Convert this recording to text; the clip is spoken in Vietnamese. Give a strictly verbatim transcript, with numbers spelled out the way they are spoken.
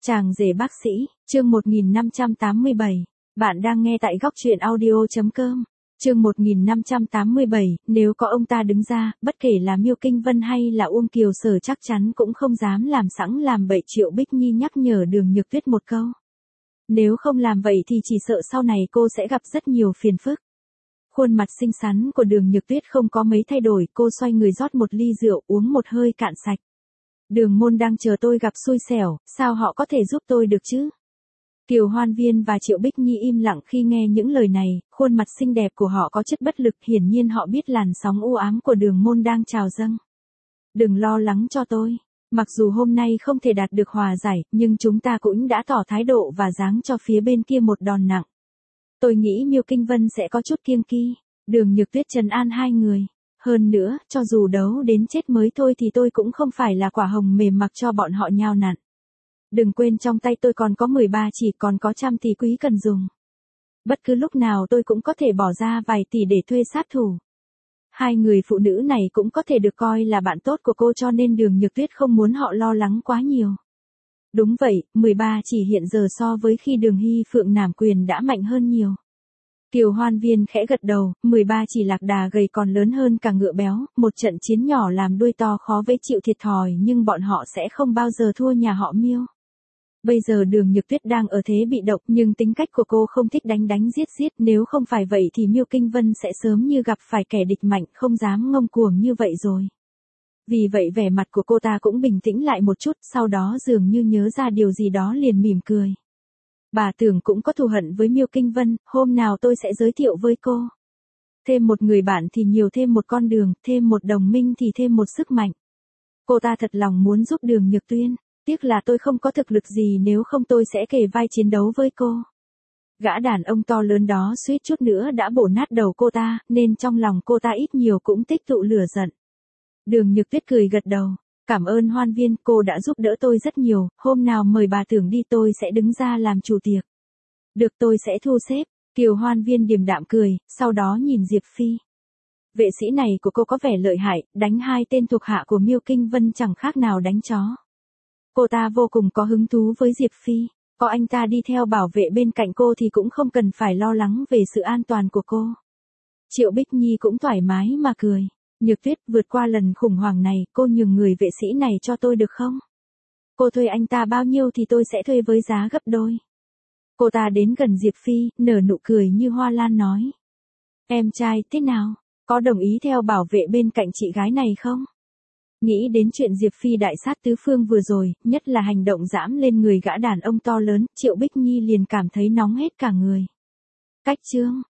Chàng rể bác sĩ, chương một nghìn năm trăm tám mươi bảy. Bạn đang nghe tại góc truyện audio.com. Chương một nghìn năm trăm tám mươi bảy, nếu có ông ta đứng ra, bất kể là Miêu Kinh Vân hay là Uông Kiều Sở chắc chắn cũng không dám làm sẵn làm bậy. Triệu Bích Nhi nhắc nhở Đường Nhược Tuyết một câu. Nếu không làm vậy thì chỉ sợ sau này cô sẽ gặp rất nhiều phiền phức. Khuôn mặt xinh xắn của Đường Nhược Tuyết không có mấy thay đổi, cô xoay người rót một ly rượu uống một hơi cạn sạch. Đường Môn đang chờ tôi gặp xui xẻo, sao họ có thể giúp tôi được chứ? Kiều Hoan Viên và Triệu Bích Nhi im lặng khi nghe những lời này, khuôn mặt xinh đẹp của họ có chất bất lực, hiển nhiên họ biết làn sóng u ám của Đường Môn đang trào dâng. Đừng lo lắng cho tôi, mặc dù hôm nay không thể đạt được hòa giải, nhưng chúng ta cũng đã tỏ thái độ và giáng cho phía bên kia một đòn nặng. Tôi nghĩ Miêu Kinh Vân sẽ có chút kiêng kỵ. Đường Nhược Tuyết trấn an hai người. Hơn nữa, cho dù đấu đến chết mới thôi thì tôi cũng không phải là quả hồng mềm mặc cho bọn họ nhào nặn. Đừng quên trong tay tôi còn có mười ba chỉ, còn có trăm tỷ quý cần dùng. Bất cứ lúc nào tôi cũng có thể bỏ ra vài tỷ để thuê sát thủ. Hai người phụ nữ này cũng có thể được coi là bạn tốt của cô, cho nên Đường Nhược Tuyết không muốn họ lo lắng quá nhiều. Đúng vậy, mười ba chỉ hiện giờ so với khi Đường Hy Phượng nắm quyền đã mạnh hơn nhiều. Kiều Hoan Viên khẽ gật đầu, mười ba chỉ lạc đà gầy còn lớn hơn cả ngựa béo, một trận chiến nhỏ làm đuôi to khó với chịu thiệt thòi, nhưng bọn họ sẽ không bao giờ thua nhà họ Miêu. Bây giờ Đường Nhược Tuyết đang ở thế bị động, nhưng tính cách của cô không thích đánh đánh giết giết, nếu không phải vậy thì Miêu Kinh Vân sẽ sớm như gặp phải kẻ địch mạnh, không dám ngông cuồng như vậy rồi. Vì vậy vẻ mặt của cô ta cũng bình tĩnh lại một chút, sau đó dường như nhớ ra điều gì đó liền mỉm cười. Bà Tưởng cũng có thù hận với Miêu Kinh Vân, hôm nào tôi sẽ giới thiệu với cô. Thêm một người bạn thì nhiều thêm một con đường, thêm một đồng minh thì thêm một sức mạnh. Cô ta thật lòng muốn giúp Đường Nhược Tuyên, tiếc là tôi không có thực lực gì, nếu không tôi sẽ kề vai chiến đấu với cô. Gã đàn ông to lớn đó suýt chút nữa đã bổ nát đầu cô ta, nên trong lòng cô ta ít nhiều cũng tích tụ lửa giận. Đường Nhược Tuyết cười gật đầu. Cảm ơn Hoan Viên, cô đã giúp đỡ tôi rất nhiều, hôm nào mời bà Tưởng đi tôi sẽ đứng ra làm chủ tiệc. Được, tôi sẽ thu xếp. Kiều Hoan Viên điềm đạm cười, sau đó nhìn Diệp Phi. Vệ sĩ này của cô có vẻ lợi hại, đánh hai tên thuộc hạ của Miêu Kinh Vân chẳng khác nào đánh chó. Cô ta vô cùng có hứng thú với Diệp Phi, có anh ta đi theo bảo vệ bên cạnh cô thì cũng không cần phải lo lắng về sự an toàn của cô. Triệu Bích Nhi cũng thoải mái mà cười. Nhược Tuyết, vượt qua lần khủng hoảng này, cô nhường người vệ sĩ này cho tôi được không? Cô thuê anh ta bao nhiêu thì tôi sẽ thuê với giá gấp đôi. Cô ta đến gần Diệp Phi, nở nụ cười như hoa lan nói. Em trai, thế nào? Có đồng ý theo bảo vệ bên cạnh chị gái này không? Nghĩ đến chuyện Diệp Phi đại sát tứ phương vừa rồi, nhất là hành động dẫm lên người gã đàn ông to lớn, Triệu Bích Nhi liền cảm thấy nóng hết cả người. Cách chương,